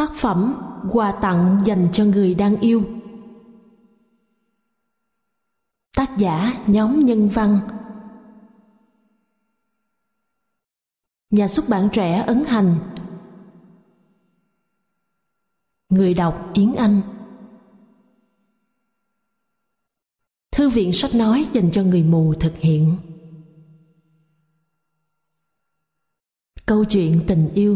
Tác phẩm Quà tặng dành cho người đang yêu. Tác giả nhóm Nhân Văn. Nhà xuất bản Trẻ ấn hành. Người đọc Yến Anh. Thư viện sách nói dành cho người mù thực hiện. Câu chuyện tình yêu.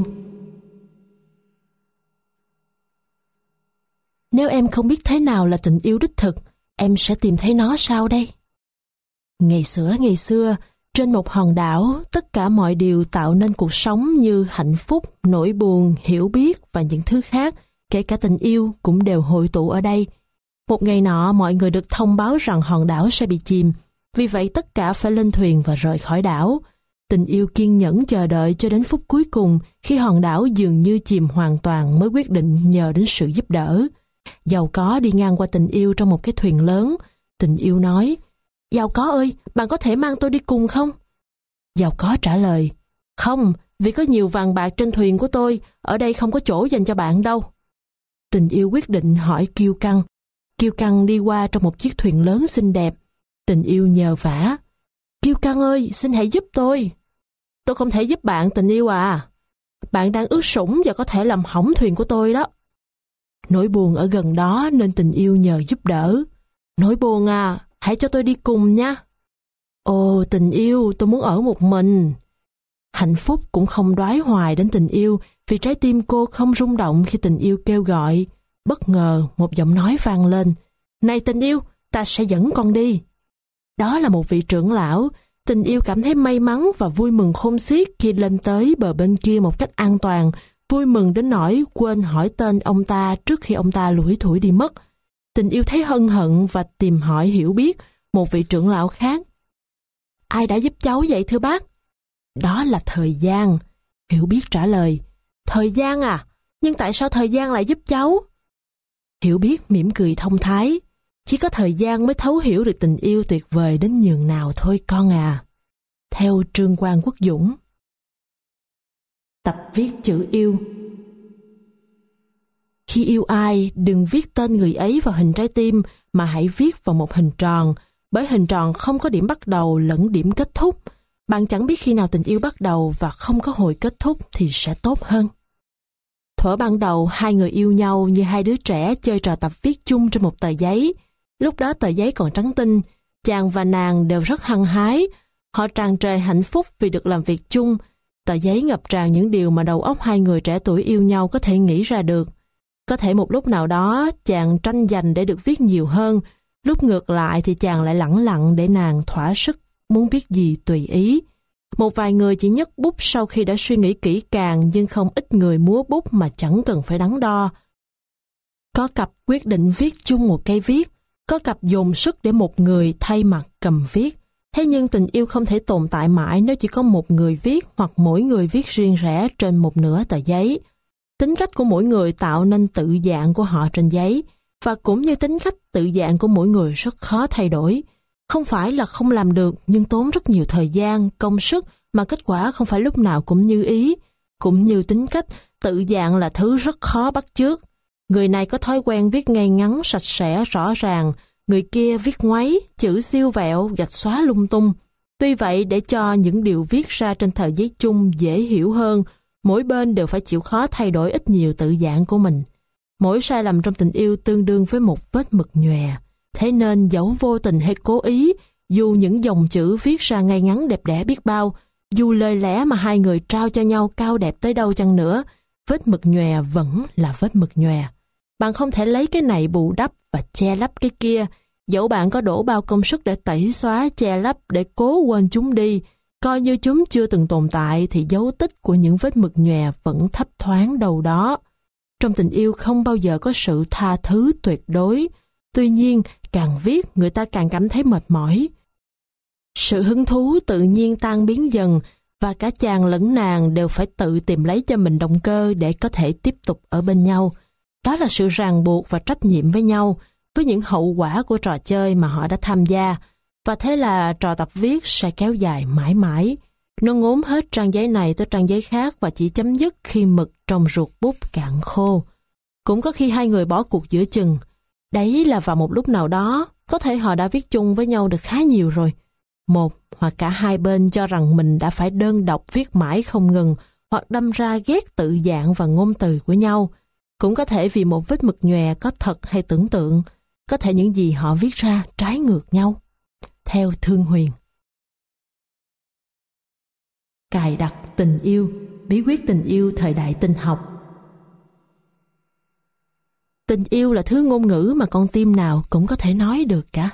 Nếu em không biết thế nào là tình yêu đích thực, em sẽ tìm thấy nó sao đây? Ngày xưa, trên một hòn đảo, tất cả mọi điều tạo nên cuộc sống như hạnh phúc, nỗi buồn, hiểu biết và những thứ khác, kể cả tình yêu, cũng đều hội tụ ở đây. Một ngày nọ, mọi người được thông báo rằng hòn đảo sẽ bị chìm, vì vậy tất cả phải lên thuyền và rời khỏi đảo. Tình yêu kiên nhẫn chờ đợi cho đến phút cuối cùng, khi hòn đảo dường như chìm hoàn toàn mới quyết định nhờ đến sự giúp đỡ. Giàu có đi ngang qua tình yêu trong một cái thuyền lớn. Tình yêu nói: "Giàu có ơi, bạn có thể mang tôi đi cùng không?" Giàu có trả lời: "Không, vì có nhiều vàng bạc trên thuyền của tôi, ở đây không có chỗ dành cho bạn đâu." Tình yêu quyết định hỏi kiêu căng. Kiêu căng đi qua trong một chiếc thuyền lớn xinh đẹp. Tình yêu nhờ vả: "Kiêu căng ơi, xin hãy giúp tôi." "Tôi không thể giúp bạn, tình yêu à. Bạn đang ướt sũng và có thể làm hỏng thuyền của tôi đó." Nỗi buồn ở gần đó nên tình yêu nhờ giúp đỡ. "Nỗi buồn à, hãy cho tôi đi cùng nha." "Ồ tình yêu, tôi muốn ở một mình." Hạnh phúc cũng không đoái hoài đến tình yêu, vì trái tim cô không rung động khi tình yêu kêu gọi. Bất ngờ một giọng nói vang lên: "Này tình yêu, ta sẽ dẫn con đi." Đó là một vị trưởng lão. Tình yêu cảm thấy may mắn và vui mừng khôn xiết khi lên tới bờ bên kia một cách an toàn, vui mừng đến nỗi quên hỏi tên ông ta trước khi ông ta lủi thủi đi mất. Tình yêu thấy hân hận và tìm hỏi Hiểu Biết, một vị trưởng lão khác. "Ai đã giúp cháu vậy thưa bác?" "Đó là thời gian." Hiểu Biết trả lời. "Thời gian à? Nhưng tại sao thời gian lại giúp cháu?" Hiểu Biết mỉm cười thông thái. "Chỉ có thời gian mới thấu hiểu được tình yêu tuyệt vời đến nhường nào thôi con à." Theo Trương Quang Quốc Dũng. Tập viết chữ yêu. Khi yêu ai, đừng viết tên người ấy vào hình trái tim, mà hãy viết vào một hình tròn, bởi hình tròn không có điểm bắt đầu lẫn điểm kết thúc. Bạn chẳng biết khi nào tình yêu bắt đầu và không có hồi kết thúc thì sẽ tốt hơn. Thuở ban đầu, hai người yêu nhau như hai đứa trẻ chơi trò tập viết chung trên một tờ giấy. Lúc đó tờ giấy còn trắng tinh, chàng và nàng đều rất hăng hái. Họ tràn trề hạnh phúc vì được làm việc chung. Tờ giấy ngập tràn những điều mà đầu óc hai người trẻ tuổi yêu nhau có thể nghĩ ra được. Có thể một lúc nào đó chàng tranh giành để được viết nhiều hơn, lúc ngược lại thì chàng lại lẳng lặng để nàng thỏa sức, muốn viết gì tùy ý. Một vài người chỉ nhấc bút sau khi đã suy nghĩ kỹ càng, nhưng không ít người múa bút mà chẳng cần phải đắn đo. Có cặp quyết định viết chung một cây viết, có cặp dồn sức để một người thay mặt cầm viết. Thế nhưng tình yêu không thể tồn tại mãi nếu chỉ có một người viết hoặc mỗi người viết riêng rẽ trên một nửa tờ giấy. Tính cách của mỗi người tạo nên tự dạng của họ trên giấy, và cũng như tính cách tự dạng của mỗi người rất khó thay đổi. Không phải là không làm được, nhưng tốn rất nhiều thời gian, công sức mà kết quả không phải lúc nào cũng như ý. Cũng như tính cách, tự dạng là thứ rất khó bắt chước. Người này có thói quen viết ngay ngắn, sạch sẽ, rõ ràng. Người kia viết ngoáy, chữ siêu vẹo, gạch xóa lung tung. Tuy vậy, để cho những điều viết ra trên tờ giấy chung dễ hiểu hơn, mỗi bên đều phải chịu khó thay đổi ít nhiều tự dạng của mình. Mỗi sai lầm trong tình yêu tương đương với một vết mực nhòe. Thế nên dẫu vô tình hay cố ý, dù những dòng chữ viết ra ngay ngắn đẹp đẽ biết bao, dù lời lẽ mà hai người trao cho nhau cao đẹp tới đâu chăng nữa, vết mực nhòe vẫn là vết mực nhòe. Bạn không thể lấy cái này bù đắp và che lấp cái kia. Dẫu bạn có đổ bao công sức để tẩy xóa, che lấp, để cố quên chúng đi, coi như chúng chưa từng tồn tại, thì dấu tích của những vết mực nhòe vẫn thấp thoáng đâu đó. Trong tình yêu không bao giờ có sự tha thứ tuyệt đối. Tuy nhiên, càng viết, người ta càng cảm thấy mệt mỏi. Sự hứng thú tự nhiên tan biến dần, và cả chàng lẫn nàng đều phải tự tìm lấy cho mình động cơ để có thể tiếp tục ở bên nhau. Đó là sự ràng buộc và trách nhiệm với nhau, với những hậu quả của trò chơi mà họ đã tham gia. Và thế là trò tập viết sẽ kéo dài mãi mãi. Nó ngốn hết trang giấy này tới trang giấy khác và chỉ chấm dứt khi mực trong ruột bút cạn khô. Cũng có khi hai người bỏ cuộc giữa chừng. Đấy là vào một lúc nào đó, có thể họ đã viết chung với nhau được khá nhiều rồi. Một hoặc cả hai bên cho rằng mình đã phải đơn độc viết mãi không ngừng, hoặc đâm ra ghét tự dạng và ngôn từ của nhau. Cũng có thể vì một vết mực nhòe có thật hay tưởng tượng, có thể những gì họ viết ra trái ngược nhau. Theo Thương Huyền. Cài đặt tình yêu, bí quyết tình yêu thời đại tin học. Tình yêu là thứ ngôn ngữ mà con tim nào cũng có thể nói được cả.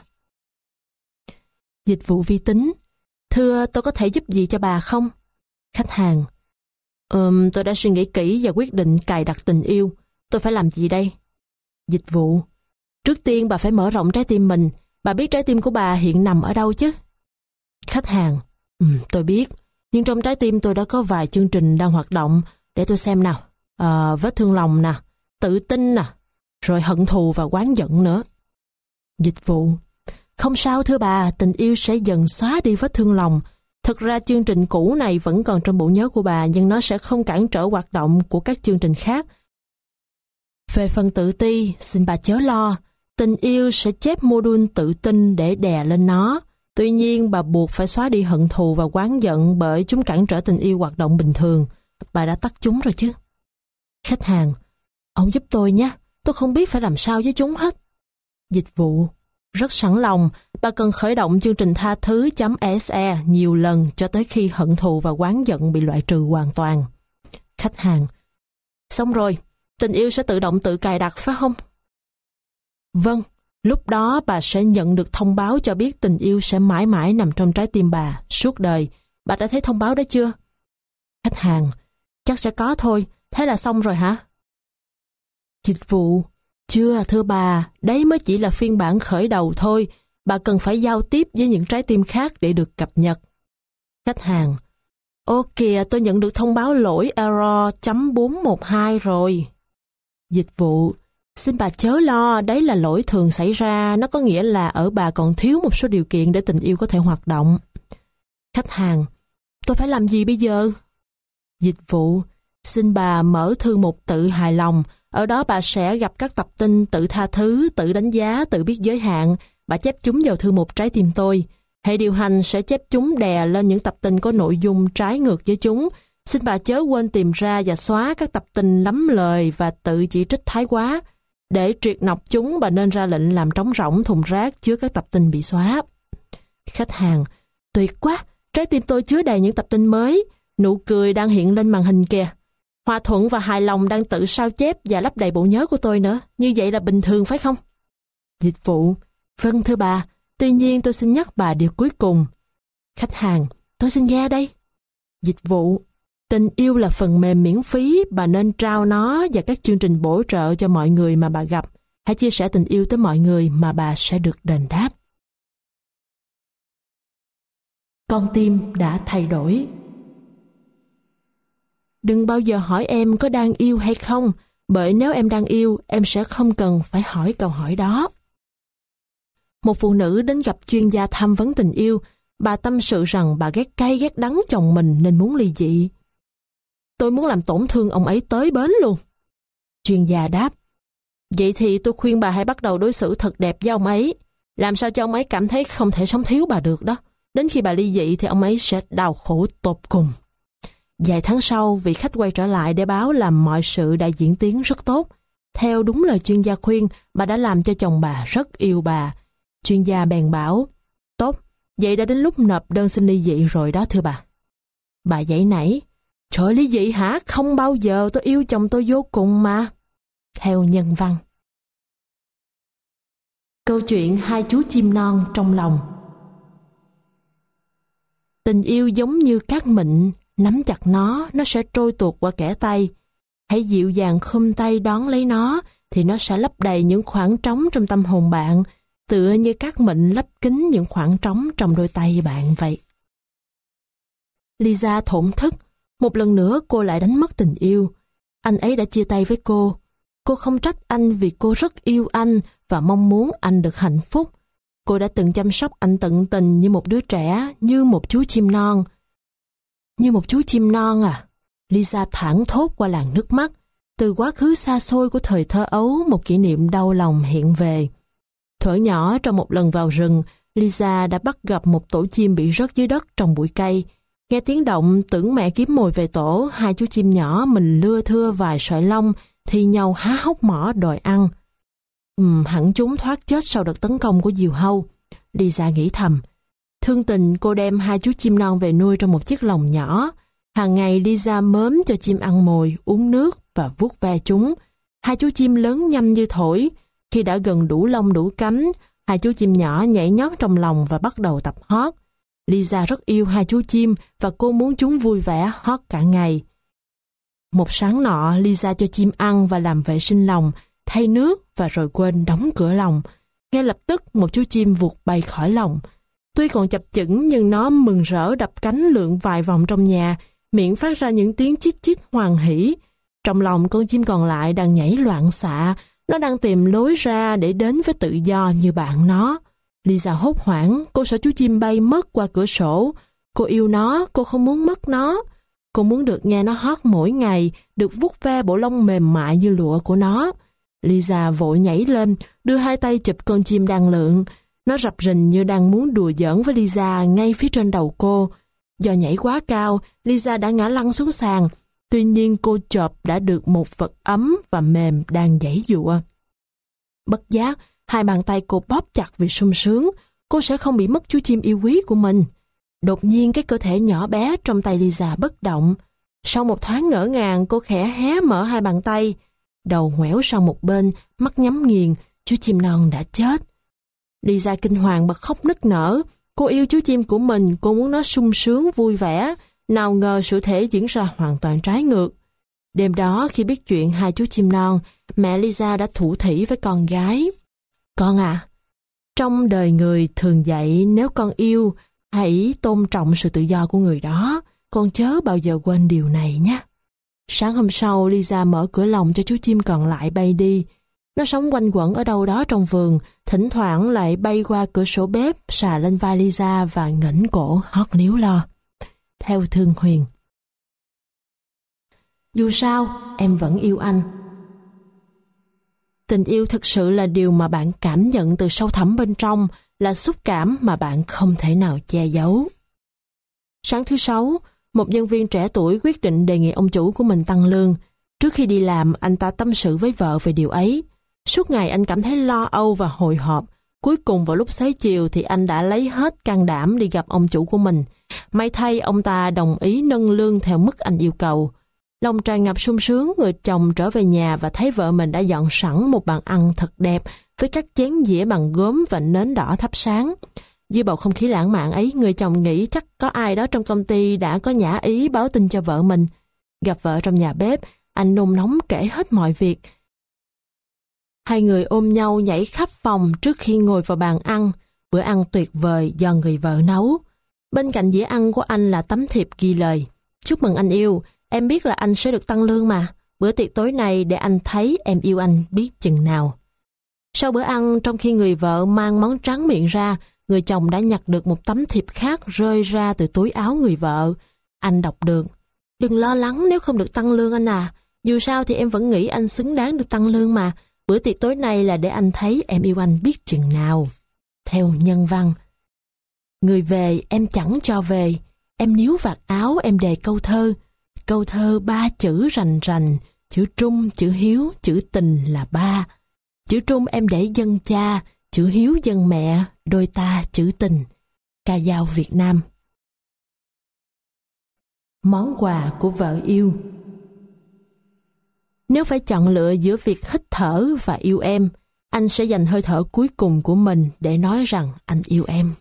Dịch vụ vi tính. Thưa, tôi có thể giúp gì cho bà không? Khách hàng. Tôi đã suy nghĩ kỹ và quyết định cài đặt tình yêu. Tôi phải làm gì đây? Dịch vụ. Trước tiên bà phải mở rộng trái tim mình. Bà biết trái tim của bà hiện nằm ở đâu chứ? Khách hàng. Tôi biết. Nhưng trong trái tim tôi đã có vài chương trình đang hoạt động. Để tôi xem nào. Vết thương lòng nè, tự tin nè, rồi hận thù và oán giận nữa. Dịch vụ. Không sao thưa bà, tình yêu sẽ dần xóa đi vết thương lòng. Thực ra chương trình cũ này vẫn còn trong bộ nhớ của bà, nhưng nó sẽ không cản trở hoạt động của các chương trình khác. Về phần tự ti, xin bà chớ lo. Tình yêu sẽ chép module tự tin để đè lên nó. Tuy nhiên, bà buộc phải xóa đi hận thù và oán giận bởi chúng cản trở tình yêu hoạt động bình thường. Bà đã tắt chúng rồi chứ? Khách hàng. Ông giúp tôi nhé. Tôi không biết phải làm sao với chúng hết. Dịch vụ. Rất sẵn lòng, bà cần khởi động chương trình tha thứ.exe nhiều lần cho tới khi hận thù và oán giận bị loại trừ hoàn toàn. Khách hàng. Xong rồi, tình yêu sẽ tự động tự cài đặt phải không? Vâng, lúc đó bà sẽ nhận được thông báo cho biết tình yêu sẽ mãi mãi nằm trong trái tim bà, suốt đời. Bà đã thấy thông báo đó chưa? Khách hàng. Chắc sẽ có thôi, thế là xong rồi hả? Dịch vụ. Chưa thưa bà, đấy mới chỉ là phiên bản khởi đầu thôi. Bà cần phải giao tiếp với những trái tim khác để được cập nhật. Khách hàng. Ô kìa, tôi nhận được thông báo lỗi error.412 rồi. Dịch vụ. Xin bà chớ lo, đấy là lỗi thường xảy ra. Nó có nghĩa là ở bà còn thiếu một số điều kiện để tình yêu có thể hoạt động. Khách hàng. Tôi phải làm gì bây giờ? Dịch vụ. Xin bà mở thư mục tự hài lòng. Ở đó bà sẽ gặp các tập tin tự tha thứ, tự đánh giá, tự biết giới hạn. Bà chép chúng vào thư mục trái tim tôi. Hệ điều hành sẽ chép chúng đè lên những tập tin có nội dung trái ngược với chúng. Xin bà chớ quên tìm ra và xóa các tập tin lắm lời và tự chỉ trích thái quá. Để triệt nọc chúng, bà nên ra lệnh làm trống rỗng thùng rác chứa các tập tin bị xóa. Khách hàng. Tuyệt quá, trái tim tôi chứa đầy những tập tin mới. Nụ cười đang hiện lên màn hình kìa. Hòa thuận và hài lòng đang tự sao chép và lấp đầy bộ nhớ của tôi nữa. Như vậy là bình thường phải không? Dịch vụ. Vâng thưa bà, tuy nhiên tôi xin nhắc bà điều cuối cùng. Khách hàng. Tôi xin nghe đây. Dịch vụ. Tình yêu là phần mềm miễn phí, bà nên trao nó và các chương trình bổ trợ cho mọi người mà bà gặp. Hãy chia sẻ tình yêu tới mọi người mà bà sẽ được đền đáp. Con tim đã thay đổi. Đừng bao giờ hỏi em có đang yêu hay không, bởi nếu em đang yêu, em sẽ không cần phải hỏi câu hỏi đó. Một phụ nữ đến gặp chuyên gia tham vấn tình yêu, bà tâm sự rằng bà ghét cay ghét đắng chồng mình nên muốn ly dị. Tôi muốn làm tổn thương ông ấy tới bến luôn. Chuyên gia đáp, vậy thì tôi khuyên bà hãy bắt đầu đối xử thật đẹp với ông ấy, làm sao cho ông ấy cảm thấy không thể sống thiếu bà được đó. Đến khi bà ly dị thì ông ấy sẽ đau khổ tột cùng. Vài tháng sau, vị khách quay trở lại để báo là mọi sự đã diễn tiến rất tốt. Theo đúng lời chuyên gia khuyên, bà đã làm cho chồng bà rất yêu bà. Chuyên gia bèn bảo, tốt, vậy đã đến lúc nộp đơn xin ly dị rồi đó thưa bà. Bà giãy nảy, trời ly dị hả? Không bao giờ, tôi yêu chồng tôi vô cùng mà. Theo nhân văn. Câu chuyện hai chú chim non trong lòng. Tình yêu giống như cát mịn, nắm chặt nó sẽ trôi tuột qua kẽ tay. Hãy dịu dàng khum tay đón lấy nó, thì nó sẽ lấp đầy những khoảng trống trong tâm hồn bạn, tựa như cát mịn lấp kín những khoảng trống trong đôi tay bạn vậy. Lisa thổn thức. Một lần nữa cô lại đánh mất tình yêu. Anh ấy đã chia tay với cô. Cô không trách anh vì cô rất yêu anh và mong muốn anh được hạnh phúc. Cô đã từng chăm sóc anh tận tình như một đứa trẻ, như một chú chim non. Như một chú chim non à? Lisa thảng thốt qua làn nước mắt. Từ quá khứ xa xôi của thời thơ ấu, một kỷ niệm đau lòng hiện về. Thuở nhỏ trong một lần vào rừng, Lisa đã bắt gặp một tổ chim bị rớt dưới đất trong bụi cây. Nghe tiếng động, tưởng mẹ kiếm mồi về tổ, hai chú chim nhỏ mình lưa thưa vài sợi lông, thi nhau há hốc mỏ đòi ăn. Hẳn chúng thoát chết sau đợt tấn công của diều hâu. Lisa nghĩ thầm. Thương tình, cô đem hai chú chim non về nuôi trong một chiếc lồng nhỏ. Hàng ngày Lisa mớm cho chim ăn mồi, uống nước và vuốt ve chúng. Hai chú chim lớn nhanh như thổi. Khi đã gần đủ lông đủ cánh, hai chú chim nhỏ nhảy nhót trong lòng và bắt đầu tập hót. Lisa rất yêu hai chú chim và cô muốn chúng vui vẻ hót cả ngày. Một sáng nọ, Lisa cho chim ăn và làm vệ sinh lồng, thay nước và rồi quên đóng cửa lồng. Ngay lập tức một chú chim vụt bay khỏi lồng. Tuy còn chập chững nhưng nó mừng rỡ đập cánh lượn vài vòng trong nhà, miệng phát ra những tiếng chít chít hoan hỉ. Trong lòng con chim còn lại đang nhảy loạn xạ, nó đang tìm lối ra để đến với tự do như bạn nó. Lisa hốt hoảng, cô sợ chú chim bay mất qua cửa sổ. Cô yêu nó, cô không muốn mất nó. Cô muốn được nghe nó hót mỗi ngày, được vuốt ve bộ lông mềm mại như lụa của nó. Lisa vội nhảy lên, đưa hai tay chụp con chim đang lượn. Nó rập rình như đang muốn đùa giỡn với Lisa ngay phía trên đầu cô. Do nhảy quá cao, Lisa đã ngã lăn xuống sàn. Tuy nhiên cô chộp đã được một vật ấm và mềm đang giãy giụa. Bất giác, hai bàn tay cô bóp chặt vì sung sướng. Cô sẽ không bị mất chú chim yêu quý của mình. Đột nhiên cái cơ thể nhỏ bé trong tay Lisa bất động. Sau một thoáng ngỡ ngàng, cô khẽ hé mở hai bàn tay. Đầu ngoẻo sang một bên, mắt nhắm nghiền, chú chim non đã chết. Lisa kinh hoàng bật khóc nức nở. Cô yêu chú chim của mình, cô muốn nó sung sướng vui vẻ. Nào ngờ sự thể diễn ra hoàn toàn trái ngược. Đêm đó khi biết chuyện hai chú chim non, mẹ Lisa đã thủ thỉ với con gái. Con à, trong đời người thường dạy nếu con yêu, hãy tôn trọng sự tự do của người đó. Con chớ bao giờ quên điều này nhé. Sáng hôm sau, Lisa mở cửa lồng cho chú chim còn lại bay đi. Nó sống quanh quẩn ở đâu đó trong vườn, thỉnh thoảng lại bay qua cửa sổ bếp, sà lên vai Lisa và ngẩng cổ hót líu lo. Theo Thương Huyền. Dù sao, em vẫn yêu anh. Tình yêu thực sự là điều mà bạn cảm nhận từ sâu thẳm bên trong, là xúc cảm mà bạn không thể nào che giấu. Sáng thứ Sáu, một nhân viên trẻ tuổi quyết định đề nghị ông chủ của mình tăng lương. Trước khi đi làm, anh ta tâm sự với vợ về điều ấy. Suốt ngày anh cảm thấy lo âu và hồi hộp. Cuối cùng vào lúc xế chiều thì anh đã lấy hết can đảm đi gặp ông chủ của mình. May thay ông ta đồng ý nâng lương theo mức anh yêu cầu. Lòng tràn ngập sung sướng, người chồng trở về nhà và thấy vợ mình đã dọn sẵn một bàn ăn thật đẹp với các chén dĩa bằng gốm và nến đỏ thắp sáng. Dưới bầu không khí lãng mạn ấy, người chồng nghĩ chắc có ai đó trong công ty đã có nhã ý báo tin cho vợ mình. Gặp vợ trong nhà bếp, anh nôn nóng kể hết mọi việc. Hai người ôm nhau nhảy khắp phòng trước khi ngồi vào bàn ăn. Bữa ăn tuyệt vời do người vợ nấu. Bên cạnh dĩa ăn của anh là tấm thiệp ghi lời. Chúc mừng anh yêu, em biết là anh sẽ được tăng lương mà. Bữa tiệc tối nay để anh thấy em yêu anh biết chừng nào. Sau bữa ăn, trong khi người vợ mang món tráng miệng ra, người chồng đã nhặt được một tấm thiệp khác rơi ra từ túi áo người vợ. Anh đọc được. Đừng lo lắng nếu không được tăng lương anh à. Dù sao thì em vẫn nghĩ anh xứng đáng được tăng lương mà. Bữa tiệc tối nay là để anh thấy em yêu anh biết chừng nào. Theo nhân văn. Người về em chẳng cho về. Em níu vạt áo em đề câu thơ. Câu thơ 3 chữ rành rành. Chữ trung, chữ hiếu, chữ tình là 3. Chữ trung em để dân cha, chữ hiếu dân mẹ, đôi ta chữ tình. Ca dao Việt Nam. Món quà của vợ yêu. Nếu phải chọn lựa giữa việc hít thở và yêu em, anh sẽ dành hơi thở cuối cùng của mình để nói rằng anh yêu em.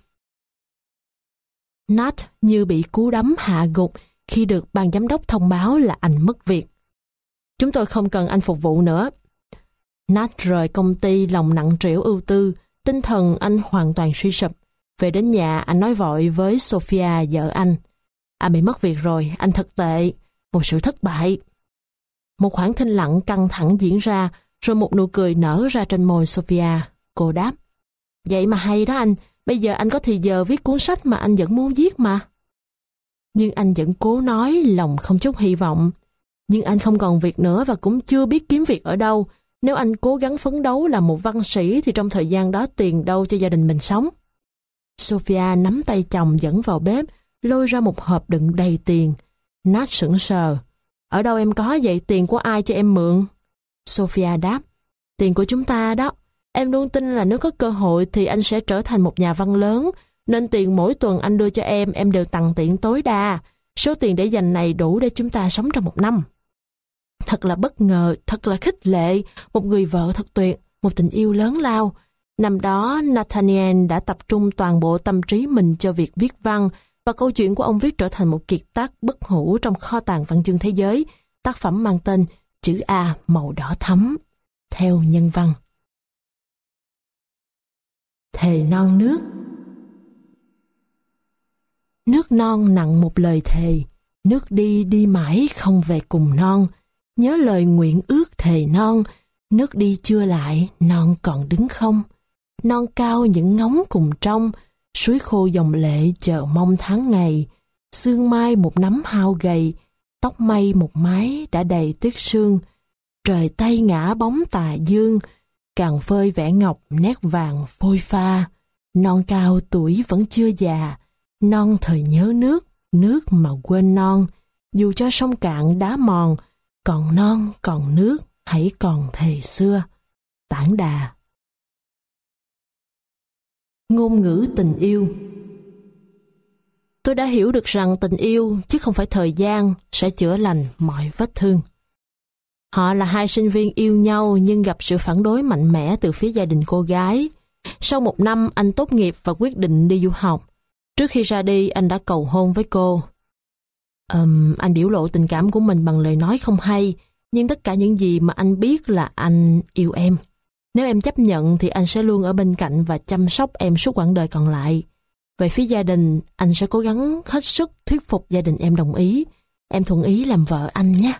Nat như bị cú đấm hạ gục khi được ban giám đốc thông báo là anh mất việc. Chúng tôi không cần anh phục vụ nữa. Nat rời công ty lòng nặng trĩu ưu tư, tinh thần anh hoàn toàn suy sụp. Về đến nhà, anh nói vội với Sophia, vợ anh. Anh bị mất việc rồi, anh thật tệ, một sự thất bại. Một khoảng thinh lặng căng thẳng diễn ra, rồi một nụ cười nở ra trên môi Sophia. Cô đáp, vậy mà hay đó anh, bây giờ anh có thì giờ viết cuốn sách mà anh vẫn muốn viết mà. Nhưng anh vẫn cố nói, lòng không chút hy vọng. Nhưng anh không còn việc nữa và cũng chưa biết kiếm việc ở đâu. Nếu anh cố gắng phấn đấu làm một văn sĩ thì trong thời gian đó tiền đâu cho gia đình mình sống. Sophia nắm tay chồng dẫn vào bếp, lôi ra một hộp đựng đầy tiền. Nat sững sờ. Ở đâu em có vậy, tiền của ai cho em mượn? Sophia đáp, tiền của chúng ta đó. Em luôn tin là nếu có cơ hội thì anh sẽ trở thành một nhà văn lớn, nên tiền mỗi tuần anh đưa cho em đều tằn tiện tối đa. Số tiền để dành này đủ để chúng ta sống trong một năm. Thật là bất ngờ, thật là khích lệ, một người vợ thật tuyệt, một tình yêu lớn lao. Năm đó, Nathaniel đã tập trung toàn bộ tâm trí mình cho việc viết văn, và câu chuyện của ông viết trở thành một kiệt tác bất hủ trong kho tàng văn chương thế giới. Tác phẩm mang tên Chữ A màu đỏ thắm. Theo nhân văn. Thề non nước. Nước non nặng một lời thề, nước đi đi mãi không về cùng non. Nhớ lời nguyện ước thề non, nước đi chưa lại, non còn đứng không. Non cao những ngóng cùng trong, suối khô dòng lệ chờ mong tháng ngày. Sương mai một nắm hao gầy, tóc mây một mái đã đầy tuyết sương. Trời tây ngã bóng tà dương, càng phơi vẻ ngọc nét vàng phôi pha. Non cao tuổi vẫn chưa già, non thời nhớ nước, nước mà quên non. Dù cho sông cạn đá mòn, còn non còn nước, hãy còn thề xưa. Tản Đà. Ngôn ngữ tình yêu. Tôi đã hiểu được rằng tình yêu, chứ không phải thời gian, sẽ chữa lành mọi vết thương. Họ là hai sinh viên yêu nhau nhưng gặp sự phản đối mạnh mẽ từ phía gia đình cô gái. Sau 1 năm, anh tốt nghiệp và quyết định đi du học. Trước khi ra đi, anh đã cầu hôn với cô. Anh biểu lộ tình cảm của mình bằng lời nói không hay, nhưng tất cả những gì mà anh biết là anh yêu em. Nếu em chấp nhận thì anh sẽ luôn ở bên cạnh và chăm sóc em suốt quãng đời còn lại. Về phía gia đình, anh sẽ cố gắng hết sức thuyết phục gia đình em đồng ý. Em thuận ý làm vợ anh nhé.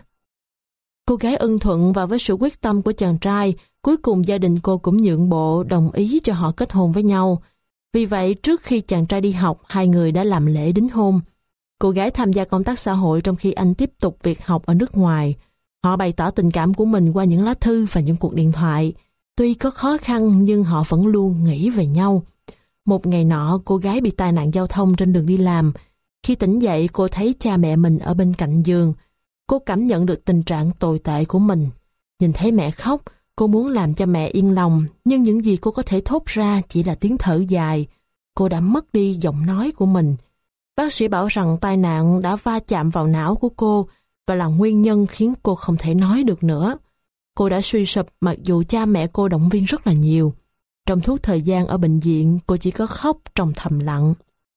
Cô gái ưng thuận và với sự quyết tâm của chàng trai, cuối cùng gia đình cô cũng nhượng bộ đồng ý cho họ kết hôn với nhau. Vì vậy, trước khi chàng trai đi học, hai người đã làm lễ đính hôn. Cô gái tham gia công tác xã hội trong khi anh tiếp tục việc học ở nước ngoài. Họ bày tỏ tình cảm của mình qua những lá thư và những cuộc điện thoại. Tuy có khó khăn nhưng họ vẫn luôn nghĩ về nhau. Một ngày nọ, cô gái bị tai nạn giao thông trên đường đi làm. Khi tỉnh dậy, cô thấy cha mẹ mình ở bên cạnh giường. Cô cảm nhận được tình trạng tồi tệ của mình. Nhìn thấy mẹ khóc, cô muốn làm cho mẹ yên lòng, nhưng những gì cô có thể thốt ra chỉ là tiếng thở dài. Cô đã mất đi giọng nói của mình. Bác sĩ bảo rằng tai nạn đã va chạm vào não của cô và là nguyên nhân khiến cô không thể nói được nữa. Cô đã suy sụp mặc dù cha mẹ cô động viên rất là nhiều. Trong suốt thời gian ở bệnh viện, cô chỉ có khóc trong thầm lặng.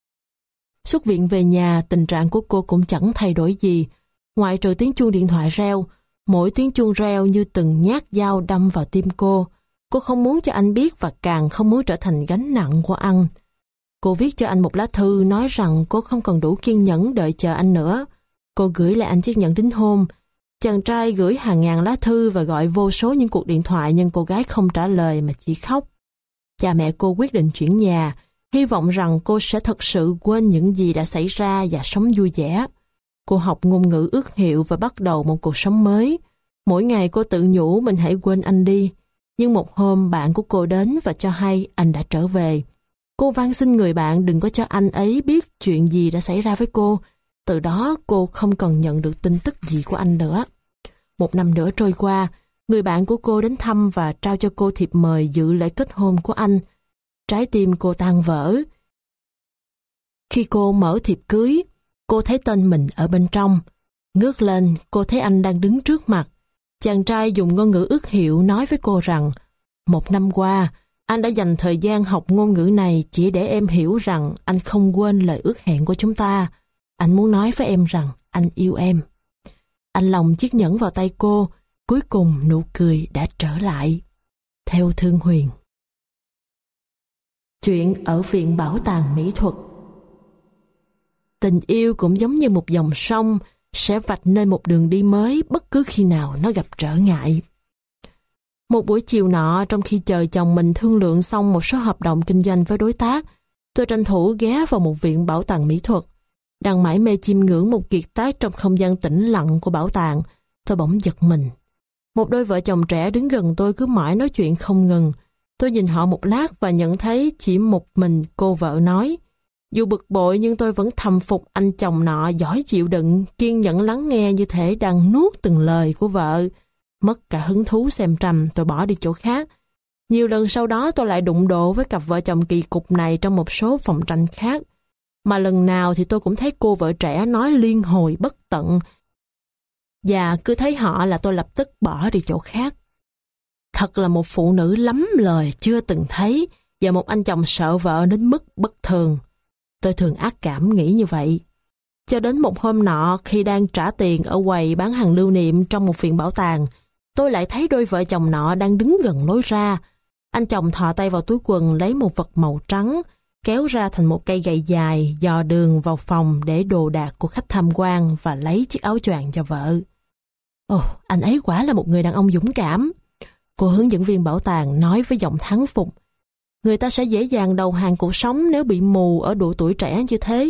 Xuất viện về nhà, tình trạng của cô cũng chẳng thay đổi gì. Ngoại trừ tiếng chuông điện thoại reo, mỗi tiếng chuông reo như từng nhát dao đâm vào tim cô. Cô không muốn cho anh biết và càng không muốn trở thành gánh nặng của anh. Cô viết cho anh một lá thư nói rằng cô không còn đủ kiên nhẫn đợi chờ anh nữa. Cô gửi lại anh chiếc nhẫn đính hôn. Chàng trai gửi hàng ngàn lá thư và gọi vô số những cuộc điện thoại nhưng cô gái không trả lời mà chỉ khóc. Cha mẹ cô quyết định chuyển nhà, hy vọng rằng cô sẽ thật sự quên những gì đã xảy ra và sống vui vẻ. Cô học ngôn ngữ ước hiệu và bắt đầu một cuộc sống mới. Mỗi ngày cô tự nhủ mình hãy quên anh đi. Nhưng một hôm bạn của cô đến và cho hay anh đã trở về. Cô van xin người bạn đừng có cho anh ấy biết chuyện gì đã xảy ra với cô. Từ đó cô không còn nhận được tin tức gì của anh nữa. 1 năm nữa trôi qua, người bạn của cô đến thăm và trao cho cô thiệp mời dự lễ kết hôn của anh. Trái tim cô tan vỡ. Khi cô mở thiệp cưới, cô thấy tên mình ở bên trong. Ngước lên, cô thấy anh đang đứng trước mặt. Chàng trai dùng ngôn ngữ ước hiệu nói với cô rằng 1 năm qua, anh đã dành thời gian học ngôn ngữ này chỉ để em hiểu rằng anh không quên lời ước hẹn của chúng ta. Anh muốn nói với em rằng anh yêu em. Anh lồng chiếc nhẫn vào tay cô, cuối cùng nụ cười đã trở lại. Theo Thương Huyền. Chuyện ở Viện Bảo tàng Mỹ thuật. Tình yêu cũng giống như một dòng sông, sẽ vạch nên một đường đi mới bất cứ khi nào nó gặp trở ngại. Một buổi chiều nọ, trong khi chờ chồng mình thương lượng xong một số hợp đồng kinh doanh với đối tác, tôi tranh thủ ghé vào một viện bảo tàng mỹ thuật. Đang mải mê chiêm ngưỡng một kiệt tác trong không gian tĩnh lặng của bảo tàng, Tôi bỗng giật mình. Một đôi vợ chồng trẻ đứng gần tôi cứ mãi nói chuyện không ngừng. Tôi nhìn họ một lát và nhận thấy chỉ một mình cô vợ nói. Dù bực bội nhưng tôi vẫn thầm phục anh chồng nọ giỏi chịu đựng, kiên nhẫn lắng nghe như thể đang nuốt từng lời của vợ. Mất cả hứng thú xem trầm, tôi bỏ đi chỗ khác. Nhiều lần sau đó tôi lại đụng độ với cặp vợ chồng kỳ cục này trong một số phòng tranh khác. Mà lần nào thì tôi cũng thấy cô vợ trẻ nói liên hồi bất tận. Và cứ thấy họ là tôi lập tức bỏ đi chỗ khác. Thật là một phụ nữ lắm lời chưa từng thấy và một anh chồng sợ vợ đến mức bất thường. Tôi thường ác cảm nghĩ như vậy. Cho đến một hôm nọ khi đang trả tiền ở quầy bán hàng lưu niệm trong một viện bảo tàng, tôi lại thấy đôi vợ chồng nọ đang đứng gần lối ra. Anh chồng thò tay vào túi quần lấy một vật màu trắng, kéo ra thành một cây gậy dài, dò đường vào phòng để đồ đạc của khách tham quan và lấy chiếc áo choàng cho vợ. Ồ, anh ấy quả là một người đàn ông dũng cảm. Cô hướng dẫn viên bảo tàng nói với giọng thán phục. Người ta sẽ dễ dàng đầu hàng cuộc sống nếu bị mù ở độ tuổi trẻ như thế.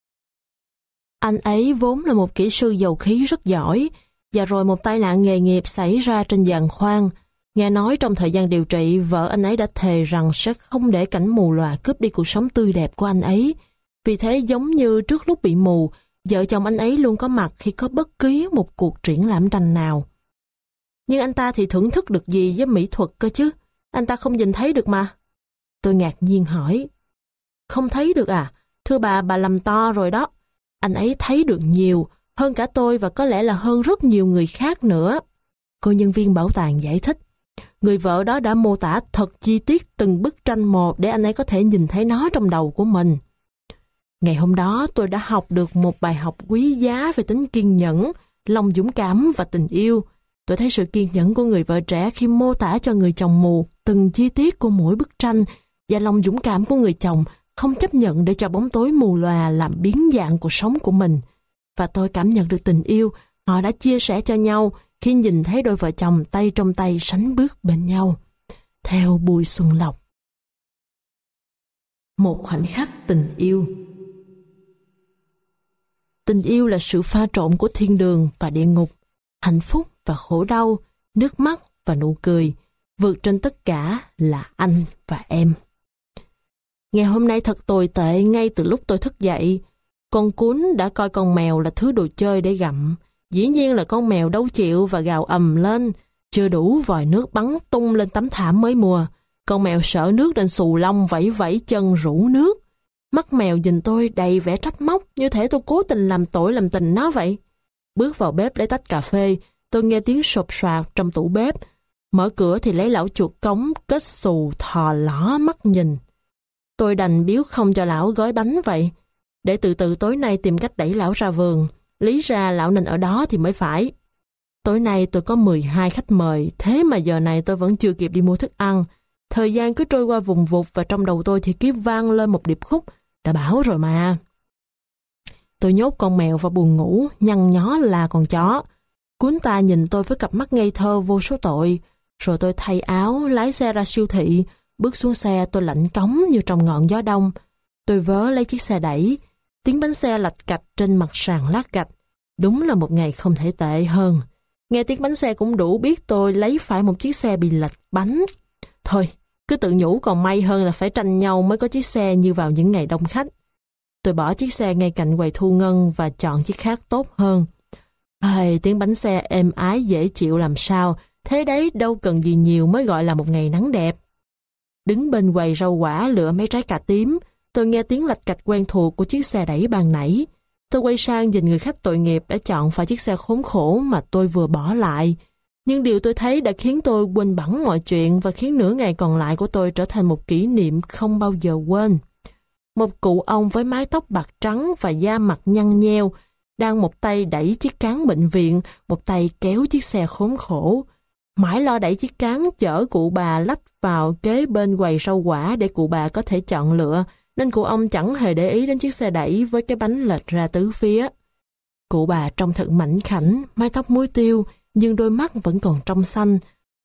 Anh ấy vốn là một kỹ sư dầu khí rất giỏi, và rồi một tai nạn nghề nghiệp xảy ra trên giàn khoan. Nghe nói trong thời gian điều trị, vợ anh ấy đã thề rằng sẽ không để cảnh mù lòa cướp đi cuộc sống tươi đẹp của anh ấy. Vì thế giống như trước lúc bị mù, vợ chồng anh ấy luôn có mặt khi có bất kỳ một cuộc triển lãm tranh nào. Nhưng anh ta thì thưởng thức được gì với mỹ thuật cơ chứ? Anh ta không nhìn thấy được mà. Tôi ngạc nhiên hỏi. Không thấy được à? Thưa bà lầm to rồi đó. Anh ấy thấy được nhiều, hơn cả tôi và có lẽ là hơn rất nhiều người khác nữa. Cô nhân viên bảo tàng giải thích. Người vợ đó đã mô tả thật chi tiết từng bức tranh một để anh ấy có thể nhìn thấy nó trong đầu của mình. Ngày hôm đó tôi đã học được một bài học quý giá về tính kiên nhẫn, lòng dũng cảm và tình yêu. Tôi thấy sự kiên nhẫn của người vợ trẻ khi mô tả cho người chồng mù từng chi tiết của mỗi bức tranh và lòng dũng cảm của người chồng không chấp nhận để cho bóng tối mù lòa làm biến dạng cuộc sống của mình. Và tôi cảm nhận được tình yêu họ đã chia sẻ cho nhau khi nhìn thấy đôi vợ chồng tay trong tay sánh bước bên nhau. Theo Bùi Xuân Lộc. Một khoảnh khắc tình yêu. Tình yêu là sự pha trộn của thiên đường và địa ngục, hạnh phúc và khổ đau, nước mắt và nụ cười. Vượt trên tất cả là anh và em. Ngày hôm nay thật tồi tệ ngay từ lúc tôi thức dậy. Con cún đã coi con mèo là thứ đồ chơi để gặm. Dĩ nhiên là con mèo đâu chịu và gào ầm lên. Chưa đủ vòi nước bắn tung lên tấm thảm mới mua. Con mèo sợ nước nên xù lông vẫy vẫy chân rủ nước. Mắt mèo nhìn tôi đầy vẻ trách móc như thể tôi cố tình làm tội làm tình nó vậy. Bước vào bếp lấy tách cà phê, tôi nghe tiếng sột soạt trong tủ bếp. Mở cửa thì lấy lão chuột cống kết xù thò lỏ mắt nhìn. Tôi đành biếu không cho lão gói bánh vậy, để từ từ tối nay tìm cách đẩy lão ra vườn. Lý ra lão nên ở đó thì mới phải. Tối nay tôi có 12 khách mời, thế mà giờ này tôi vẫn chưa kịp đi mua thức ăn. Thời gian cứ trôi qua vùng vụt và trong đầu tôi thì cứ vang lên một điệp khúc. Đã bảo rồi mà. Tôi nhốt con mèo vào buồng ngủ, nhăn nhó là con chó. Cuốn ta nhìn tôi với cặp mắt ngây thơ vô số tội. Rồi tôi thay áo, lái xe ra siêu thị. Bước xuống xe tôi lạnh cống như trong ngọn gió đông. Tôi vớ lấy chiếc xe đẩy. Tiếng bánh xe lạch cạch trên mặt sàn lát gạch. Đúng là một ngày không thể tệ hơn. Nghe tiếng bánh xe cũng đủ biết tôi lấy phải một chiếc xe bị lệch bánh. Thôi, cứ tự nhủ còn may hơn là phải tranh nhau mới có chiếc xe như vào những ngày đông khách. Tôi bỏ chiếc xe ngay cạnh quầy thu ngân và chọn chiếc khác tốt hơn. Tiếng bánh xe êm ái dễ chịu làm sao, thế đấy đâu cần gì nhiều mới gọi là một ngày nắng đẹp. Đứng bên quầy rau quả lựa mấy trái cà tím, tôi nghe tiếng lạch cạch quen thuộc của chiếc xe đẩy ban nãy. Tôi quay sang nhìn người khách tội nghiệp đã chọn phải chiếc xe khốn khổ mà tôi vừa bỏ lại. Nhưng điều tôi thấy đã khiến tôi quên bẵng mọi chuyện và khiến nửa ngày còn lại của tôi trở thành một kỷ niệm không bao giờ quên. Một cụ ông với mái tóc bạc trắng và da mặt nhăn nheo, đang một tay đẩy chiếc cán bệnh viện, một tay kéo chiếc xe khốn khổ. Mãi lo đẩy chiếc cán chở cụ bà lách vào kế bên quầy rau quả để cụ bà có thể chọn lựa, nên cụ ông chẳng hề để ý đến chiếc xe đẩy với cái bánh lệch ra tứ phía. Cụ bà trông thật mảnh khảnh, mái tóc muối tiêu, nhưng đôi mắt vẫn còn trong xanh.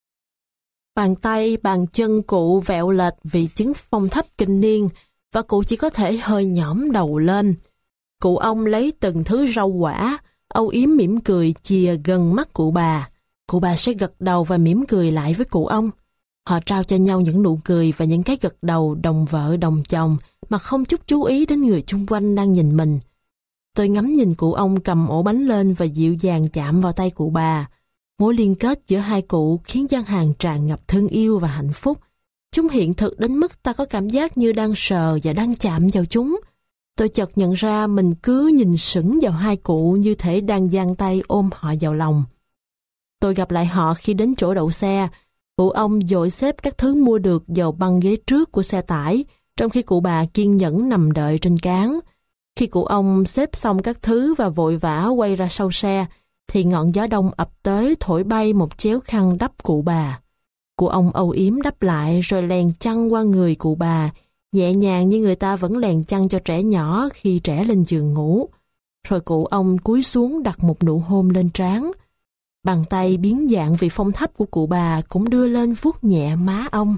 Bàn tay, bàn chân cụ vẹo lệch vì chứng phong thấp kinh niên, và cụ chỉ có thể hơi nhõm đầu lên. Cụ ông lấy từng thứ rau quả, âu yếm mỉm cười chìa gần mắt cụ bà. Cụ bà sẽ gật đầu và mỉm cười lại với cụ ông. Họ trao cho nhau những nụ cười và những cái gật đầu đồng vợ đồng chồng mà không chút chú ý đến người chung quanh đang nhìn mình. Tôi ngắm nhìn cụ ông cầm ổ bánh lên và dịu dàng chạm vào tay cụ bà. Mối liên kết giữa hai cụ khiến gian hàng tràn ngập thương yêu và hạnh phúc. Chúng hiện thực đến mức ta có cảm giác như đang sờ và đang chạm vào chúng. Tôi chợt nhận ra mình cứ nhìn sững vào hai cụ như thể đang giang tay ôm họ vào lòng. Tôi gặp lại họ khi đến chỗ đậu xe. Cụ ông dội xếp các thứ mua được vào băng ghế trước của xe tải, trong khi cụ bà kiên nhẫn nằm đợi trên cáng. Khi cụ ông xếp xong các thứ và vội vã quay ra sau xe, thì ngọn gió đông ập tới thổi bay một chéo khăn đắp cụ bà. Cụ ông âu yếm đắp lại rồi lèn chăn qua người cụ bà, nhẹ nhàng như người ta vẫn lèn chăn cho trẻ nhỏ khi trẻ lên giường ngủ. Rồi cụ ông cúi xuống đặt một nụ hôn lên trán. Bàn tay biến dạng vì phong thấp của cụ bà cũng đưa lên vuốt nhẹ má ông.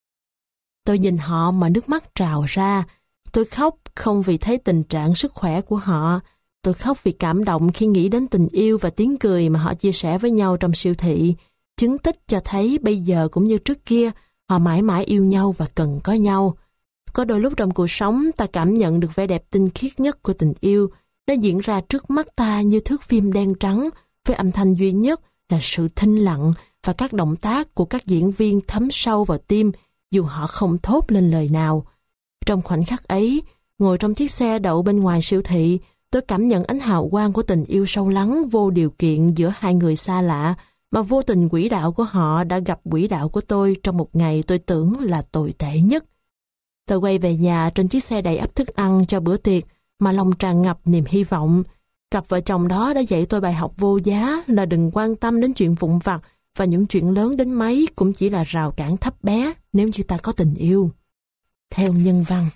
Tôi nhìn họ mà nước mắt trào ra. Tôi khóc không vì thấy tình trạng sức khỏe của họ. Tôi khóc vì cảm động khi nghĩ đến tình yêu và tiếng cười mà họ chia sẻ với nhau trong siêu thị. Chứng tích cho thấy bây giờ cũng như trước kia, họ mãi mãi yêu nhau và cần có nhau. Có đôi lúc trong cuộc sống ta cảm nhận được vẻ đẹp tinh khiết nhất của tình yêu. Nó diễn ra trước mắt ta như thước phim đen trắng, với âm thanh duy nhất là sự thinh lặng và các động tác của các diễn viên thấm sâu vào tim dù họ không thốt lên lời nào. Trong khoảnh khắc ấy, ngồi trong chiếc xe đậu bên ngoài siêu thị, tôi cảm nhận ánh hào quang của tình yêu sâu lắng vô điều kiện giữa hai người xa lạ mà vô tình quỹ đạo của họ đã gặp quỹ đạo của tôi trong một ngày tôi tưởng là tồi tệ nhất. Tôi quay về nhà trên chiếc xe đầy ắp thức ăn cho bữa tiệc mà lòng tràn ngập niềm hy vọng. Cặp vợ chồng đó đã dạy tôi bài học vô giá là đừng quan tâm đến chuyện vụn vặt và những chuyện lớn đến mấy cũng chỉ là rào cản thấp bé nếu như ta có tình yêu. Theo nhân văn.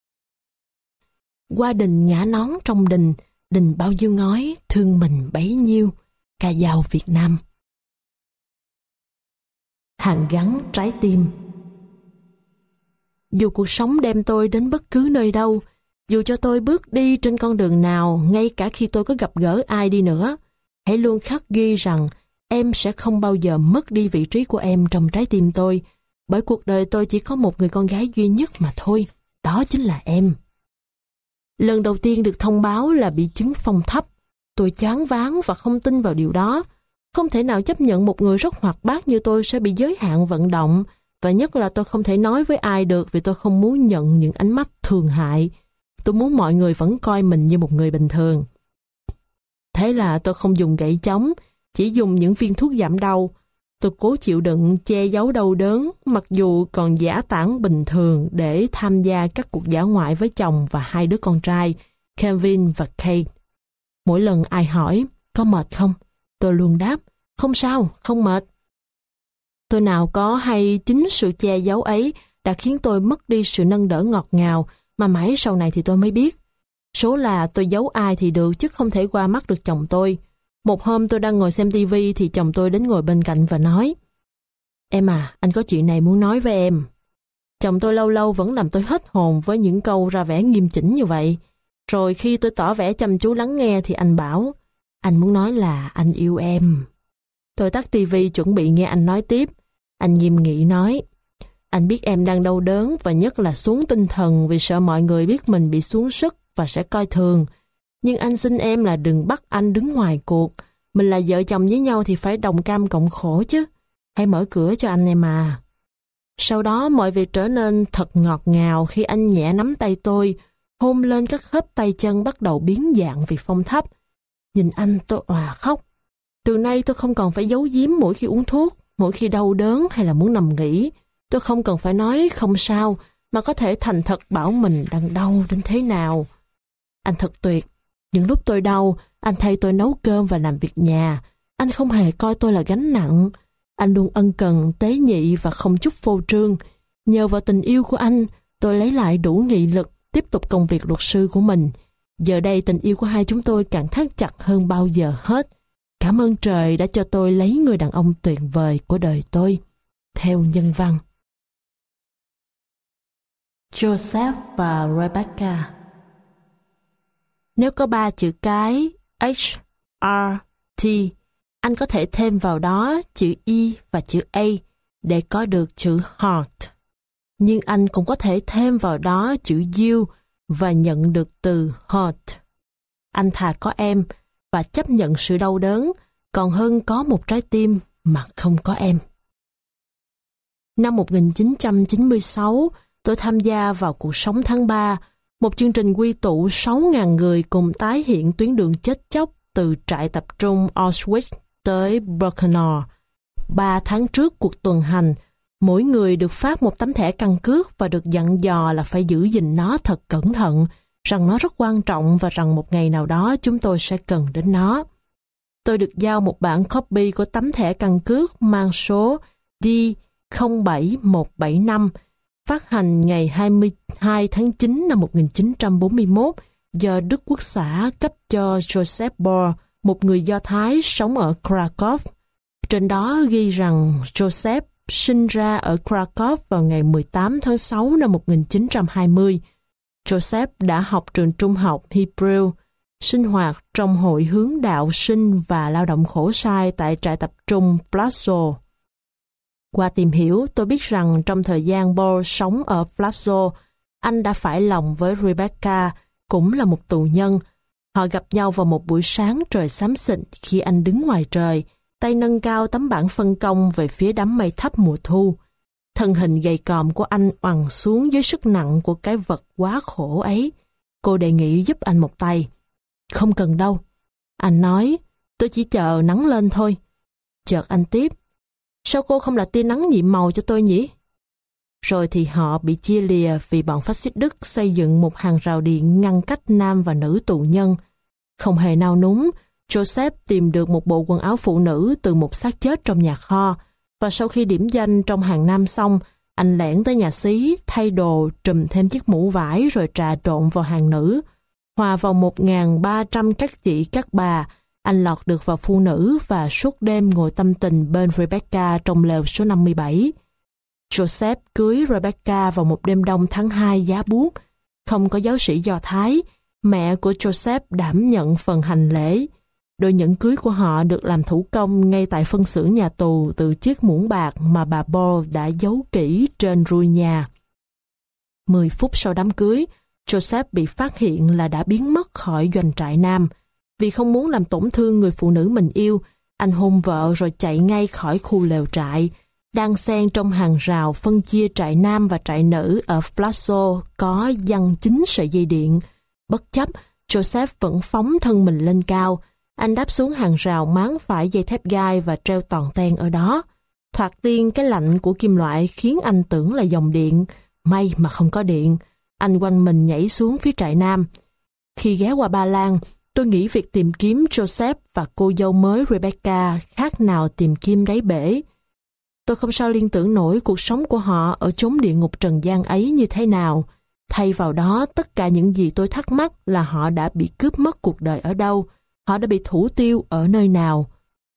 Qua đình ngã nón trong đình, đình bao nhiêu ngói, thương mình bấy nhiêu. Ca dao Việt Nam. Hàng gắn trái tim. Dù cuộc sống đem tôi đến bất cứ nơi đâu, dù cho tôi bước đi trên con đường nào, ngay cả khi tôi có gặp gỡ ai đi nữa, hãy luôn khắc ghi rằng em sẽ không bao giờ mất đi vị trí của em trong trái tim tôi, bởi cuộc đời tôi chỉ có một người con gái duy nhất mà thôi, đó chính là em. Lần đầu tiên được thông báo là bị chứng phong thấp, tôi choáng váng và không tin vào điều đó. Không thể nào chấp nhận một người rất hoạt bát như tôi sẽ bị giới hạn vận động, và nhất là tôi không thể nói với ai được vì tôi không muốn nhận những ánh mắt thương hại. Tôi muốn mọi người vẫn coi mình như một người bình thường. Thế là tôi không dùng gậy chống, chỉ dùng những viên thuốc giảm đau. Tôi cố chịu đựng, che giấu đau đớn, mặc dù còn giả tản bình thường để tham gia các cuộc dã ngoại với chồng và hai đứa con trai, Kevin và Kate. Mỗi lần ai hỏi, có mệt không? Tôi luôn đáp, không sao, không mệt. Tôi nào có hay chính sự che giấu ấy đã khiến tôi mất đi sự nâng đỡ ngọt ngào mà mãi sau này thì tôi mới biết. Số là tôi giấu ai thì được chứ không thể qua mắt được chồng tôi. Một hôm tôi đang ngồi xem tivi thì chồng tôi đến ngồi bên cạnh và nói: "Em à, anh có chuyện này muốn nói với em." Chồng tôi lâu lâu vẫn làm tôi hết hồn với những câu ra vẻ nghiêm chỉnh như vậy. Rồi khi tôi tỏ vẻ chăm chú lắng nghe thì anh bảo: "Anh muốn nói là anh yêu em." Tôi tắt tivi chuẩn bị nghe anh nói tiếp. Anh nghiêm nghị nói: "Anh biết em đang đau đớn và nhất là xuống tinh thần vì sợ mọi người biết mình bị xuống sức và sẽ coi thường. Nhưng anh xin em là đừng bắt anh đứng ngoài cuộc. Mình là vợ chồng với nhau thì phải đồng cam cộng khổ chứ. Hãy mở cửa cho anh em à." Sau đó mọi việc trở nên thật ngọt ngào khi anh nhẹ nắm tay tôi, hôn lên các khớp tay chân bắt đầu biến dạng vì phong thấp. Nhìn anh tôi òa khóc. Từ nay tôi không còn phải giấu giếm mỗi khi uống thuốc, mỗi khi đau đớn hay là muốn nằm nghỉ. Tôi không cần phải nói không sao, mà có thể thành thật bảo mình đang đau đến thế nào. Anh thật tuyệt. Những lúc tôi đau, anh thay tôi nấu cơm và làm việc nhà. Anh không hề coi tôi là gánh nặng. Anh luôn ân cần, tế nhị và không chút phô trương. Nhờ vào tình yêu của anh, tôi lấy lại đủ nghị lực tiếp tục công việc luật sư của mình. Giờ đây tình yêu của hai chúng tôi càng thắt chặt hơn bao giờ hết. Cảm ơn trời đã cho tôi lấy người đàn ông tuyệt vời của đời tôi. Theo nhân văn. Joseph và Rebecca. Nếu có 3 chữ cái H, R-T. Anh có thể thêm vào đó chữ E và chữ A để có được chữ heart. Nhưng anh cũng có thể thêm vào đó chữ U và nhận được từ heart. Anh thà có em và chấp nhận sự đau đớn, còn hơn có một trái tim mà không có em. Năm 1996, tôi tham gia vào Cuộc sống tháng 3, một chương trình quy tụ 6.000 người cùng tái hiện tuyến đường chết chóc từ trại tập trung Auschwitz tới Birkenau. 3 tháng trước cuộc tuần hành, mỗi người được phát một tấm thẻ căn cước và được dặn dò là phải giữ gìn nó thật cẩn thận, rằng nó rất quan trọng và rằng một ngày nào đó chúng tôi sẽ cần đến nó. Tôi được giao một bản copy của tấm thẻ căn cước mang số D07175, phát hành ngày 22 tháng 9 năm 1941 do Đức Quốc xã cấp cho Joseph Bohr, một người Do Thái sống ở Krakow. Trên đó ghi rằng Joseph sinh ra ở Krakow vào ngày 18 tháng 6 năm 1920. Joseph đã học trường trung học Hebrew, sinh hoạt trong hội hướng đạo sinh và lao động khổ sai tại trại tập trung Plaszow. Qua tìm hiểu, tôi biết rằng trong thời gian Bohr sống ở Plaszow, anh đã phải lòng với Rebecca, cũng là một tù nhân. Họ gặp nhau vào một buổi sáng trời xám xịt khi anh đứng ngoài trời, tay nâng cao tấm bảng phân công về phía đám mây thấp mùa thu. Thân hình gầy còm của anh oằn xuống dưới sức nặng của cái vật quá khổ ấy. Cô đề nghị giúp anh một tay. Không cần đâu. Anh nói, tôi chỉ chờ nắng lên thôi. Chợt anh tiếp, sao cô không là tia nắng nhiệm màu cho tôi nhỉ? Rồi thì họ bị chia lìa vì bọn phát xít Đức xây dựng một hàng rào điện ngăn cách nam và nữ tù nhân. Không hề nao núng, Joseph tìm được một bộ quần áo phụ nữ từ một xác chết trong nhà kho, và sau khi điểm danh trong hàng nam xong, anh lẻn tới nhà xí, thay đồ, trùm thêm chiếc mũ vải rồi trà trộn vào hàng nữ. Hòa vào 1.300 các chị các bà, anh lọt được vào phu nữ và suốt đêm ngồi tâm tình bên Rebecca trong lều số 57. Joseph cưới Rebecca vào một đêm đông tháng 2 giá buốt. Không có giáo sĩ Do Thái, mẹ của Joseph đảm nhận phần hành lễ. Đôi nhẫn cưới của họ được làm thủ công ngay tại phân xưởng nhà tù từ chiếc muỗng bạc mà bà Bohr đã giấu kỹ trên rui nhà. 10 phút sau đám cưới, Joseph bị phát hiện là đã biến mất khỏi doanh trại nam. Vì không muốn làm tổn thương người phụ nữ mình yêu, anh hôn vợ rồi chạy ngay khỏi khu lều trại. Đang xen trong hàng rào phân chia trại nam và trại nữ ở Plaszow có giăng 9 sợi dây điện. Bất chấp, Joseph vẫn phóng thân mình lên cao. Anh đáp xuống hàng rào máng phải dây thép gai và treo toàn ten ở đó. Thoạt tiên cái lạnh của kim loại khiến anh tưởng là dòng điện. May mà không có điện. Anh quanh mình nhảy xuống phía trại nam. Khi ghé qua Ba Lan, tôi nghĩ việc tìm kiếm Joseph và cô dâu mới Rebecca khác nào tìm kim đáy bể. Tôi không sao liên tưởng nổi cuộc sống của họ ở chốn địa ngục trần gian ấy như thế nào. Thay vào đó, tất cả những gì tôi thắc mắc là họ đã bị cướp mất cuộc đời ở đâu, họ đã bị thủ tiêu ở nơi nào.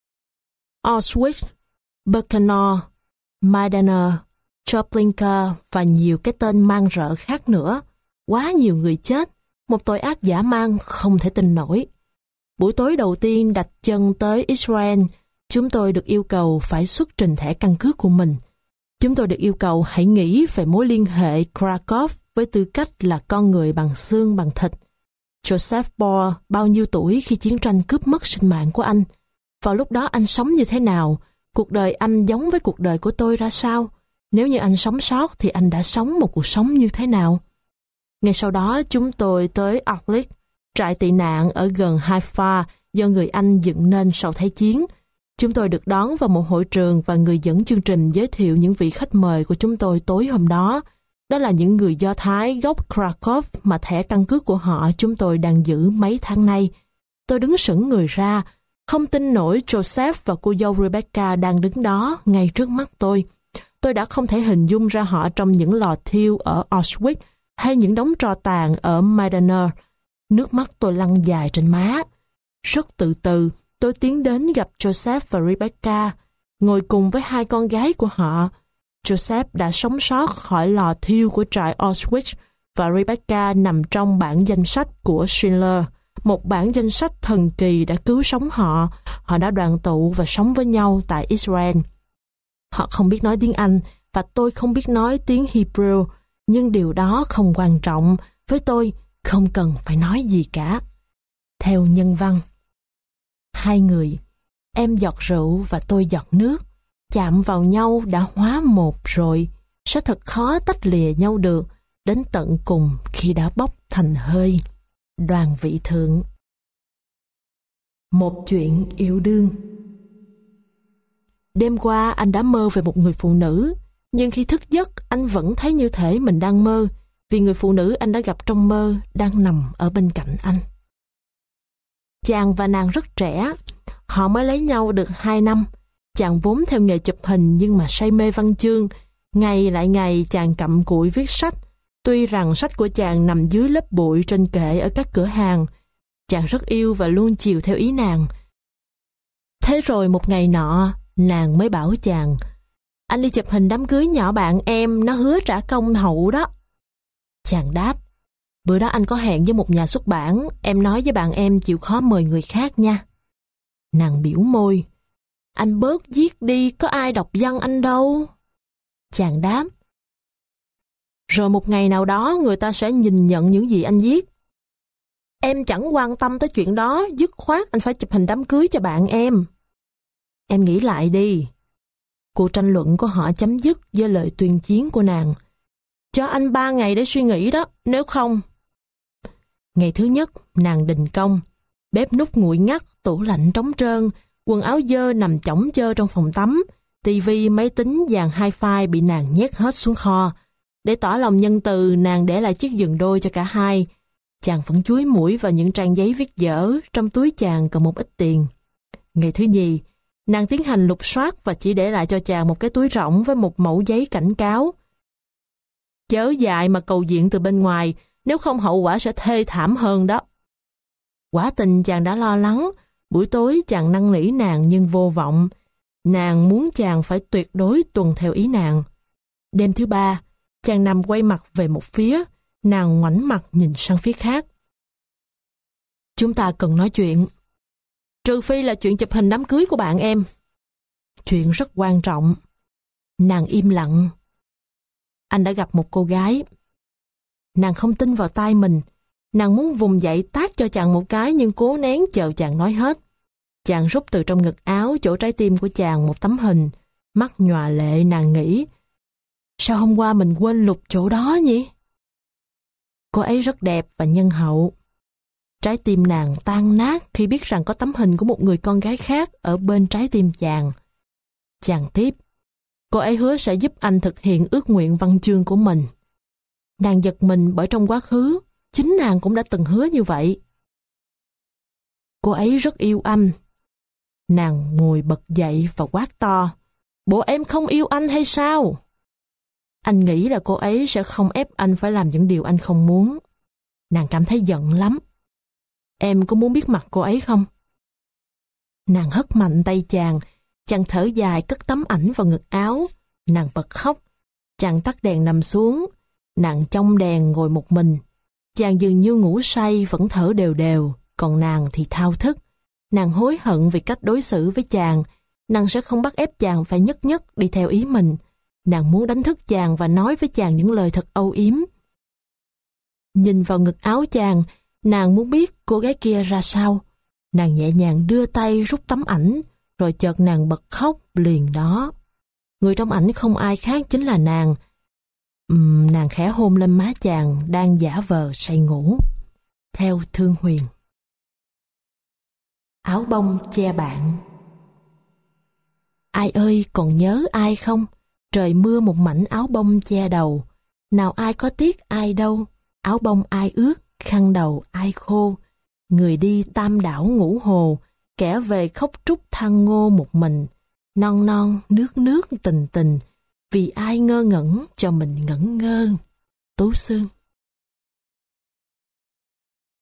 Auschwitz, Birkenau, Majdanek, Treblinka và nhiều cái tên mang rợ khác nữa. Quá nhiều người chết, một tội ác dã man không thể tin nổi. Buổi tối đầu tiên đặt chân tới Israel, chúng tôi được yêu cầu phải xuất trình thẻ căn cước của mình. Chúng tôi được yêu cầu hãy nghĩ về mối liên hệ Krakow với tư cách là con người bằng xương bằng thịt. Joseph Bohr bao nhiêu tuổi khi chiến tranh cướp mất sinh mạng của anh? Vào lúc đó anh sống như thế nào? Cuộc đời anh giống với cuộc đời của tôi ra sao? Nếu như anh sống sót thì anh đã sống một cuộc sống như thế nào? Ngay sau đó chúng tôi tới Arlit, trại tị nạn ở gần Haifa do người Anh dựng nên sau Thế chiến. Chúng tôi được đón vào một hội trường và người dẫn chương trình giới thiệu những vị khách mời của chúng tôi tối hôm đó. Đó là những người Do Thái gốc Krakow mà thẻ căn cước của họ chúng tôi đang giữ mấy tháng nay. Tôi đứng sững người ra, không tin nổi Joseph và cô dâu Rebecca đang đứng đó ngay trước mắt tôi. Tôi đã không thể hình dung ra họ trong những lò thiêu ở Auschwitz hay những đống tro tàn ở Majdanek. Nước mắt tôi lăn dài trên má. Rất từ từ, tôi tiến đến gặp Joseph và Rebecca, ngồi cùng với hai con gái của họ. Joseph đã sống sót khỏi lò thiêu của trại Auschwitz và Rebecca nằm trong bảng danh sách của Schindler, một bản danh sách thần kỳ đã cứu sống họ. Họ đã đoàn tụ và sống với nhau tại Israel. Họ không biết nói tiếng Anh và tôi không biết nói tiếng Hebrew, nhưng điều đó không quan trọng. Với tôi, không cần phải nói gì cả. Theo nhân văn, hai người, em giọt rượu và tôi giọt nước, chạm vào nhau đã hóa một rồi, sẽ thật khó tách lìa nhau được, đến tận cùng khi đã bốc thành hơi. Đoàn Vị Thượng. Một chuyện yêu đương. Đêm qua anh đã mơ về một người phụ nữ, nhưng khi thức giấc anh vẫn thấy như thể mình đang mơ, vì người phụ nữ anh đã gặp trong mơ đang nằm ở bên cạnh anh. Chàng và nàng rất trẻ, họ mới lấy nhau được 2 năm. Chàng vốn theo nghề chụp hình nhưng mà say mê văn chương. Ngày lại ngày chàng cặm cụi viết sách. Tuy rằng sách của chàng nằm dưới lớp bụi trên kệ ở các cửa hàng. Chàng rất yêu và luôn chiều theo ý nàng. Thế rồi một ngày nọ, nàng mới bảo chàng: anh đi chụp hình đám cưới nhỏ bạn em, nó hứa trả công hậu đó. Chàng đáp: bữa đó anh có hẹn với một nhà xuất bản, em nói với bạn em chịu khó mời người khác nha. Nàng biểu môi: anh bớt viết đi, có ai đọc văn anh đâu. Chàng đáp: rồi một ngày nào đó người ta sẽ nhìn nhận những gì anh viết. Em chẳng quan tâm tới chuyện đó, dứt khoát anh phải chụp hình đám cưới cho bạn em. Em nghĩ lại đi. Cuộc tranh luận của họ chấm dứt với lời tuyên chiến của nàng: cho anh 3 ngày để suy nghĩ đó, nếu không. Ngày thứ nhất, nàng đình công. Bếp núc nguội ngắt, tủ lạnh trống trơn, quần áo dơ nằm chõng chơ trong phòng tắm, tivi, máy tính, dàn hi-fi bị nàng nhét hết xuống kho. Để tỏ lòng nhân từ, nàng để lại chiếc giường đôi cho cả hai. Chàng vẫn chúi mũi vào những trang giấy viết dở, trong túi chàng còn một ít tiền. Ngày thứ nhì, nàng tiến hành lục soát và chỉ để lại cho chàng một cái túi rỗng với một mẩu giấy cảnh cáo: chớ dại mà cầu diện từ bên ngoài, nếu không hậu quả sẽ thê thảm hơn đó. Quả tình chàng đã lo lắng. Buổi tối chàng năn nỉ nàng nhưng vô vọng. Nàng muốn chàng phải tuyệt đối tuân theo ý nàng. Đêm thứ ba, chàng nằm quay mặt về một phía, nàng ngoảnh mặt nhìn sang phía khác. Chúng ta cần nói chuyện. Trừ phi là chuyện chụp hình đám cưới của bạn em. Chuyện rất quan trọng. Nàng im lặng. Anh đã gặp một cô gái. Nàng không tin vào tai mình. Nàng muốn vùng dậy tát cho chàng một cái nhưng cố nén chờ chàng nói hết. Chàng rút từ trong ngực áo chỗ trái tim của chàng một tấm hình. Mắt nhòa lệ, nàng nghĩ: sao hôm qua mình quên lục chỗ đó nhỉ? Cô ấy rất đẹp và nhân hậu. Trái tim nàng tan nát khi biết rằng có tấm hình của một người con gái khác ở bên trái tim chàng. Chàng tiếp: cô ấy hứa sẽ giúp anh thực hiện ước nguyện văn chương của mình. Nàng giật mình bởi trong quá khứ, chính nàng cũng đã từng hứa như vậy. Cô ấy rất yêu anh. Nàng ngồi bật dậy và quát to: bộ em không yêu anh hay sao? Anh nghĩ là cô ấy sẽ không ép anh phải làm những điều anh không muốn. Nàng cảm thấy giận lắm. Em có muốn biết mặt cô ấy không? Nàng hất mạnh tay chàng. Chàng thở dài cất tấm ảnh vào ngực áo. Nàng bật khóc. Chàng tắt đèn nằm xuống. Nàng trong đèn ngồi một mình. Chàng dường như ngủ say vẫn thở đều đều, còn nàng thì thao thức. Nàng hối hận vì cách đối xử với chàng. Nàng sẽ không bắt ép chàng phải nhất nhất đi theo ý mình. Nàng muốn đánh thức chàng và nói với chàng những lời thật âu yếm. Nhìn vào ngực áo chàng, nàng muốn biết cô gái kia ra sao. Nàng nhẹ nhàng đưa tay rút tấm ảnh, rồi chợt nàng bật khóc liền đó. Người trong ảnh không ai khác chính là nàng. Nàng khẽ hôn lên má chàng đang giả vờ say ngủ. Theo Thương Huyền. Áo bông che bạn. Ai ơi, còn nhớ ai không? Trời mưa một mảnh áo bông che đầu. Nào ai có tiếc ai đâu. Áo bông ai ướt, khăn đầu ai khô. Người đi tam đảo ngũ hồ, kẻ về khóc trúc than ngô một mình. Non non, nước nước tình tình, vì ai ngơ ngẩn cho mình ngẩn ngơ. Tú Sương.